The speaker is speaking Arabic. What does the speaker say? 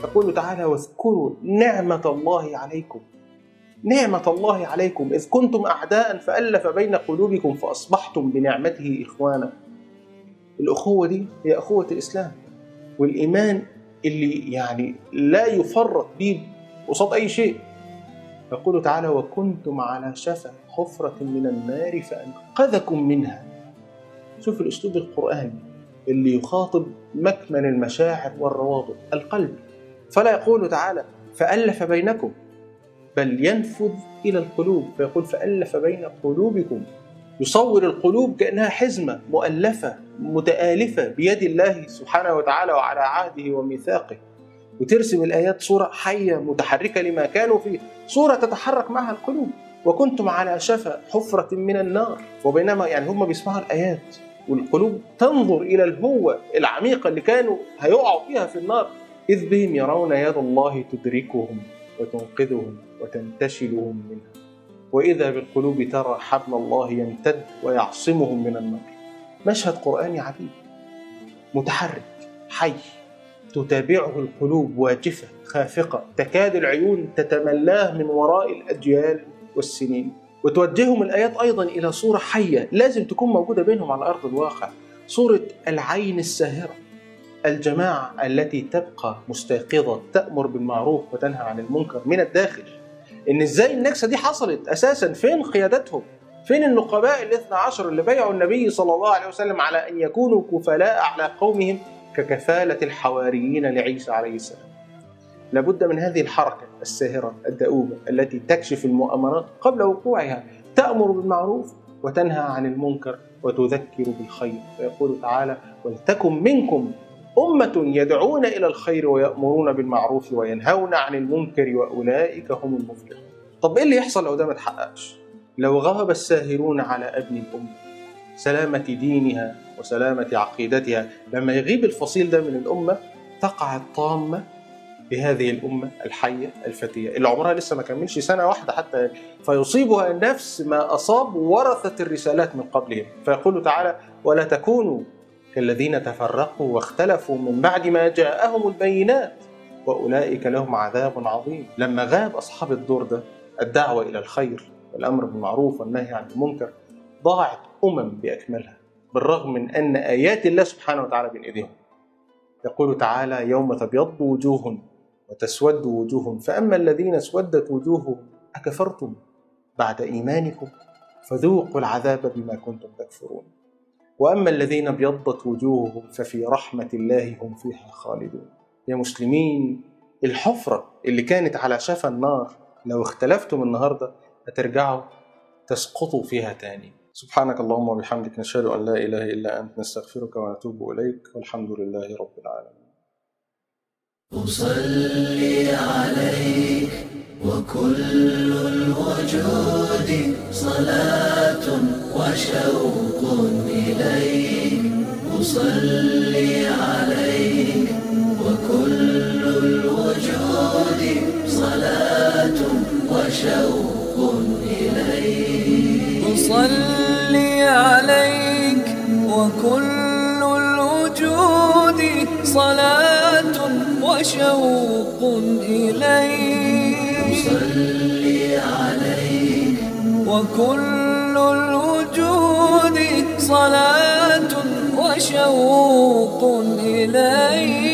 يقول تعالى واذكروا نعمة الله عليكم، نعمة الله عليكم إذ كنتم أعداء فألف بين قلوبكم فأصبحتم بنعمته إخوانا. الأخوة دي هي أخوة الإسلام والإيمان اللي يعني لا يفرط به قصاد أي شيء. يقول تعالى وكنتم على شفا حفرة من النار فأنقذكم منها. شوف الأسلوب القرآني اللي يخاطب مكمن المشاعر والروابط القلب. فلا يقول تعالى فألف بينكم، بل ينفذ إلى القلوب فيقول فألف بين قلوبكم. يصور القلوب كأنها حزمة مؤلفة متآلفة بيد الله سبحانه وتعالى وعلى عهده وميثاقه، وترسم الآيات صورة حية متحركة لما كانوا فيه، صورة تتحرك معها القلوب. وكنتم على شفا حفرة من النار، وبينما يعني هم بيسمعوا الآيات والقلوب تنظر إلى الهوة العميقة اللي كانوا هيقعوا فيها في النار، إذ بهم يرون يد الله تدركهم وتنقذهم وتنتشلهم منها، وإذا بالقلوب ترى حبل الله يمتد ويعصمهم من النار. مشهد قرآني عجيب متحرك حي، تتابعه القلوب واجفة خافقة، تكاد العيون تتملاه من وراء الأجيال والسنين. وتوجههم الآيات أيضا إلى صورة حية لازم تكون موجودة بينهم على أرض الواقع، صورة العين الساهرة، الجماعة التي تبقى مستيقظة تأمر بالمعروف وتنهى عن المنكر من الداخل. إن إزاي النكسة دي حصلت أساسا؟ فين قيادتهم؟ فين النقباء الاثنى عشر اللي بايعوا النبي صلى الله عليه وسلم على أن يكونوا كفلاء على قومهم ككفالة الحواريين لعيسى عليه السلام؟ لابد من هذه الحركة الساهرة الدؤوبة التي تكشف المؤامرات قبل وقوعها، تأمر بالمعروف وتنهى عن المنكر وتذكر بالخير. فيقول تعالى ولتكن منكم أمة يدعون إلى الخير ويأمرون بالمعروف وينهون عن المنكر وأولئك هم المفلحون. طب إيه اللي يحصل لو ده ما تحققش؟ لو غاب الساهرون على أبن الأمة سلامة دينها وسلامة عقيدتها، لما يغيب الفصيل ده من الأمة تقع الطامة بهذه الأمة الحية الفتية اللي عمرها لسه ما كملش سنة واحدة حتى، فيصيبها نفس ما أصاب ورثة الرسالات من قبلهم. فيقول تعالى ولا تكونوا كالذين تفرقوا واختلفوا من بعد ما جاءهم البينات وأولئك لهم عذاب عظيم. لما غاب أصحاب الدور ده الدعوة إلى الخير والأمر بالمعروف والنهي عن المنكر ضاعت بأكملها، بالرغم من أن آيات الله سبحانه وتعالى بين إيديهم. يقول تعالى يوم تبيض وجوه وتسود وجوه فأما الذين اسودت وجوههم أكفرتم بعد إيمانكم فذوقوا العذاب بما كنتم تكفرون، وأما الذين ابيضت وجوههم ففي رحمة الله هم فيها خالدون. يا مسلمين، الحفرة اللي كانت على شفا النار لو اختلفتم النهاردة هترجعوا تسقطوا فيها تاني. سبحانك اللهم وبحمدك نشهد أن لا إله إلا أنت نستغفرك ونتوب إليك والحمد لله رب العالمين. أصلي عليك وكل الوجود صلاة وشوق إليك، أصلي عليك وكل الوجود صلاة وشوق إليك، أصلي عليك وكل الوجود صلاة وشوق إليك، أصلي عليك وكل الوجود صلاة وشوق إليك.